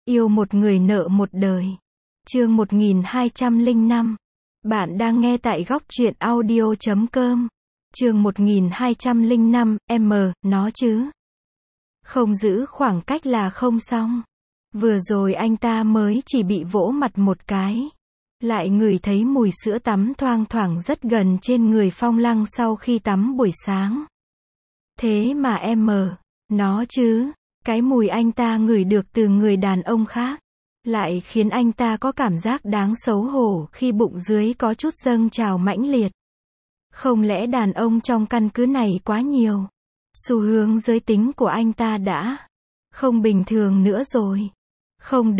Yêu một người nợ một đời. Chương 1205. Bạn đang nghe tại góc truyện audio.com. Chương 1205, nó chứ. Không giữ khoảng cách là không xong. Vừa rồi anh ta mới chỉ bị vỗ mặt một cái. Lại ngửi thấy mùi sữa tắm thoang thoảng rất gần trên người Phong Lăng sau khi tắm buổi sáng. Thế mà nó chứ. Cái mùi anh ta ngửi được từ người đàn ông khác, lại khiến anh ta có cảm giác đáng xấu hổ khi bụng dưới có chút dâng trào mãnh liệt. Không lẽ đàn ông trong căn cứ này quá nhiều? Xu hướng giới tính của anh ta đã không bình thường nữa rồi. Không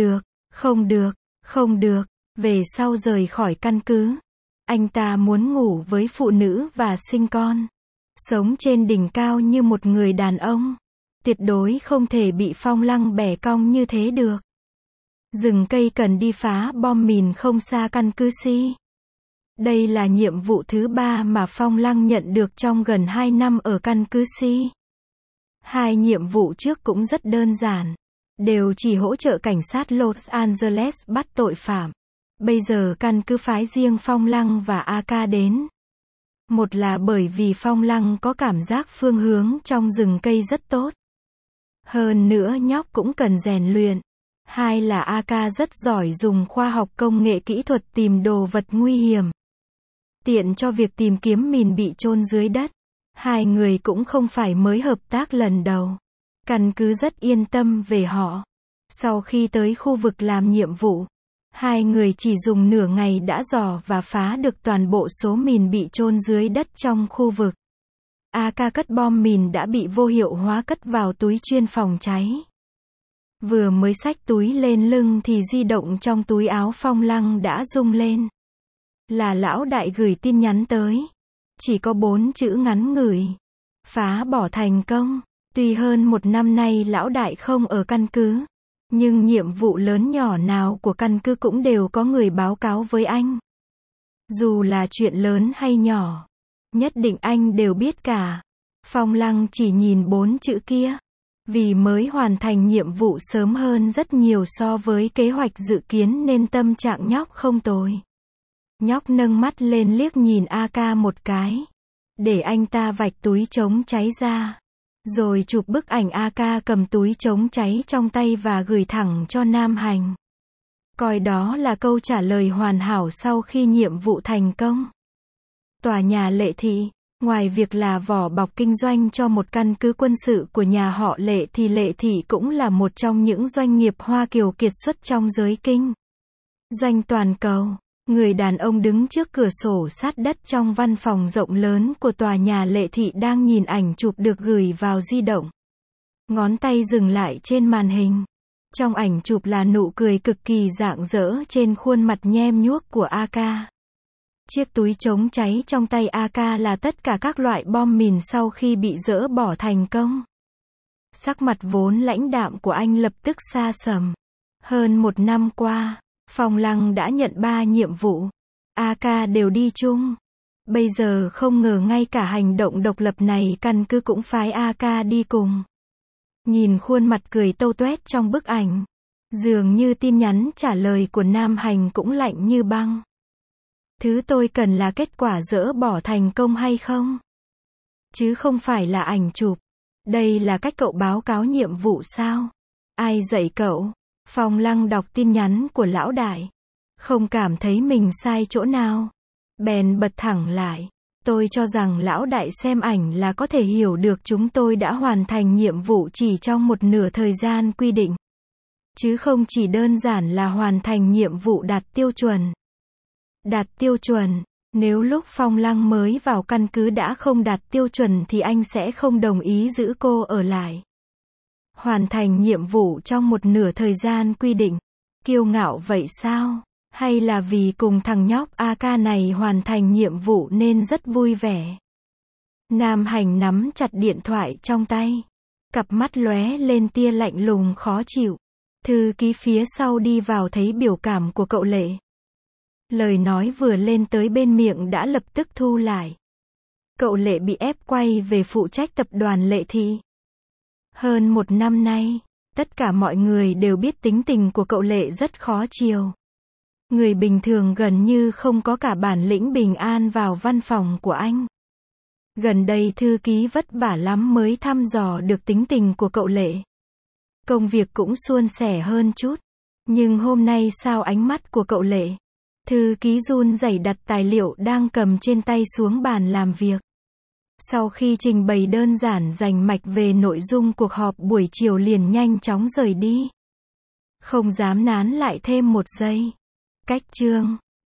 được. Về sau rời khỏi căn cứ, anh ta muốn ngủ với phụ nữ và sinh con. Sống trên đỉnh cao như một người đàn ông. Tuyệt đối không thể bị Phong Lăng bẻ cong như thế được. Rừng cây cần đi phá bom mìn không xa căn cứ Si. Đây là nhiệm vụ thứ 3 mà Phong Lăng nhận được trong gần 2 năm ở căn cứ Si. 2 nhiệm vụ trước cũng rất đơn giản. Đều chỉ hỗ trợ cảnh sát Los Angeles bắt tội phạm. Bây giờ căn cứ phái riêng Phong Lăng và AK đến. Một là bởi vì Phong Lăng có cảm giác phương hướng trong rừng cây rất tốt. Hơn nữa nhóc cũng cần rèn luyện. 2 là AK rất giỏi dùng khoa học công nghệ kỹ thuật tìm đồ vật nguy hiểm. Tiện cho việc tìm kiếm mìn bị chôn dưới đất. 2 người cũng không phải mới hợp tác lần đầu. Căn cứ rất yên tâm về họ. Sau khi tới khu vực làm nhiệm vụ, 2 người chỉ dùng nửa ngày đã dò và phá được toàn bộ số mìn bị chôn dưới đất trong khu vực. AK cất bom mìn đã bị vô hiệu hóa cất vào túi chuyên phòng cháy. Vừa mới xách túi lên lưng thì di động trong túi áo Phong Lăng đã rung lên. Là lão đại gửi tin nhắn tới. Chỉ có 4 chữ ngắn ngủi. Phá bỏ thành công. Tuy hơn 1 năm nay lão đại không ở căn cứ, nhưng nhiệm vụ lớn nhỏ nào của căn cứ cũng đều có người báo cáo với anh. Dù là chuyện lớn hay nhỏ, nhất định anh đều biết cả. Phong Lăng chỉ nhìn 4 chữ kia. Vì mới hoàn thành nhiệm vụ sớm hơn rất nhiều so với kế hoạch dự kiến nên tâm trạng nhóc không tồi. Nhóc nâng mắt lên liếc nhìn AK một cái. Để anh ta vạch túi chống cháy ra. Rồi chụp bức ảnh AK cầm túi chống cháy trong tay và gửi thẳng cho Nam Hành. Coi đó là câu trả lời hoàn hảo sau khi nhiệm vụ thành công. Tòa nhà Lệ Thị. Ngoài việc là vỏ bọc kinh doanh cho một căn cứ quân sự của nhà họ Lệ thì Lệ Thị cũng là một trong những doanh nghiệp Hoa Kiều kiệt xuất trong giới kinh doanh toàn cầu. Người đàn ông đứng trước cửa sổ sát đất trong văn phòng rộng lớn của tòa nhà Lệ Thị đang nhìn ảnh chụp được gửi vào di động. Ngón tay dừng lại trên màn hình. Trong ảnh chụp là nụ cười cực kỳ rạng rỡ trên khuôn mặt nhem nhuốc của AK. Chiếc túi chống cháy trong tay AK là tất cả các loại bom mìn sau khi bị dỡ bỏ thành công. Sắc mặt vốn lãnh đạm của anh lập tức xa sầm. Hơn 1 năm qua, Phong Lăng đã nhận 3 nhiệm vụ. AK đều đi chung. Bây giờ không ngờ ngay cả hành động độc lập này căn cứ cũng phái AK đi cùng. Nhìn khuôn mặt cười tâu tuét trong bức ảnh. Dường như tin nhắn trả lời của Nam Hành cũng lạnh như băng. Thứ tôi cần là kết quả dỡ bỏ thành công hay không? Chứ không phải là ảnh chụp. Đây là cách cậu báo cáo nhiệm vụ sao? Ai dạy cậu? Phong Lăng đọc tin nhắn của lão đại. Không cảm thấy mình sai chỗ nào. Bèn bật thẳng lại. Tôi cho rằng lão đại xem ảnh là có thể hiểu được chúng tôi đã hoàn thành nhiệm vụ chỉ trong 1/2 thời gian quy định. Chứ không chỉ đơn giản là hoàn thành nhiệm vụ đạt tiêu chuẩn. Đạt tiêu chuẩn, nếu lúc Phong Lăng mới vào căn cứ đã không đạt tiêu chuẩn thì anh sẽ không đồng ý giữ cô ở lại. Hoàn thành nhiệm vụ trong 1/2 thời gian quy định. Kiêu ngạo vậy sao? Hay là vì cùng thằng nhóc AK này hoàn thành nhiệm vụ nên rất vui vẻ? Nam Hành nắm chặt điện thoại trong tay. Cặp mắt lóe lên tia lạnh lùng khó chịu. Thư ký phía sau đi vào thấy biểu cảm của cậu Lệ. Lời nói vừa lên tới bên miệng đã lập tức thu lại. Cậu Lệ bị ép quay về phụ trách tập đoàn Lệ Thị. Hơn 1 năm nay, tất cả mọi người đều biết tính tình của cậu Lệ rất khó chiều. Người bình thường gần như không có cả bản lĩnh bình an vào văn phòng của anh. Gần đây thư ký vất vả lắm mới thăm dò được tính tình của cậu Lệ. Công việc cũng suôn sẻ hơn chút. Nhưng hôm nay sao ánh mắt của cậu Lệ? Thư ký run rẩy đặt tài liệu đang cầm trên tay xuống bàn làm việc. Sau khi trình bày đơn giản rành mạch về nội dung cuộc họp buổi chiều liền nhanh chóng rời đi. Không dám nán lại thêm một giây. Cách chương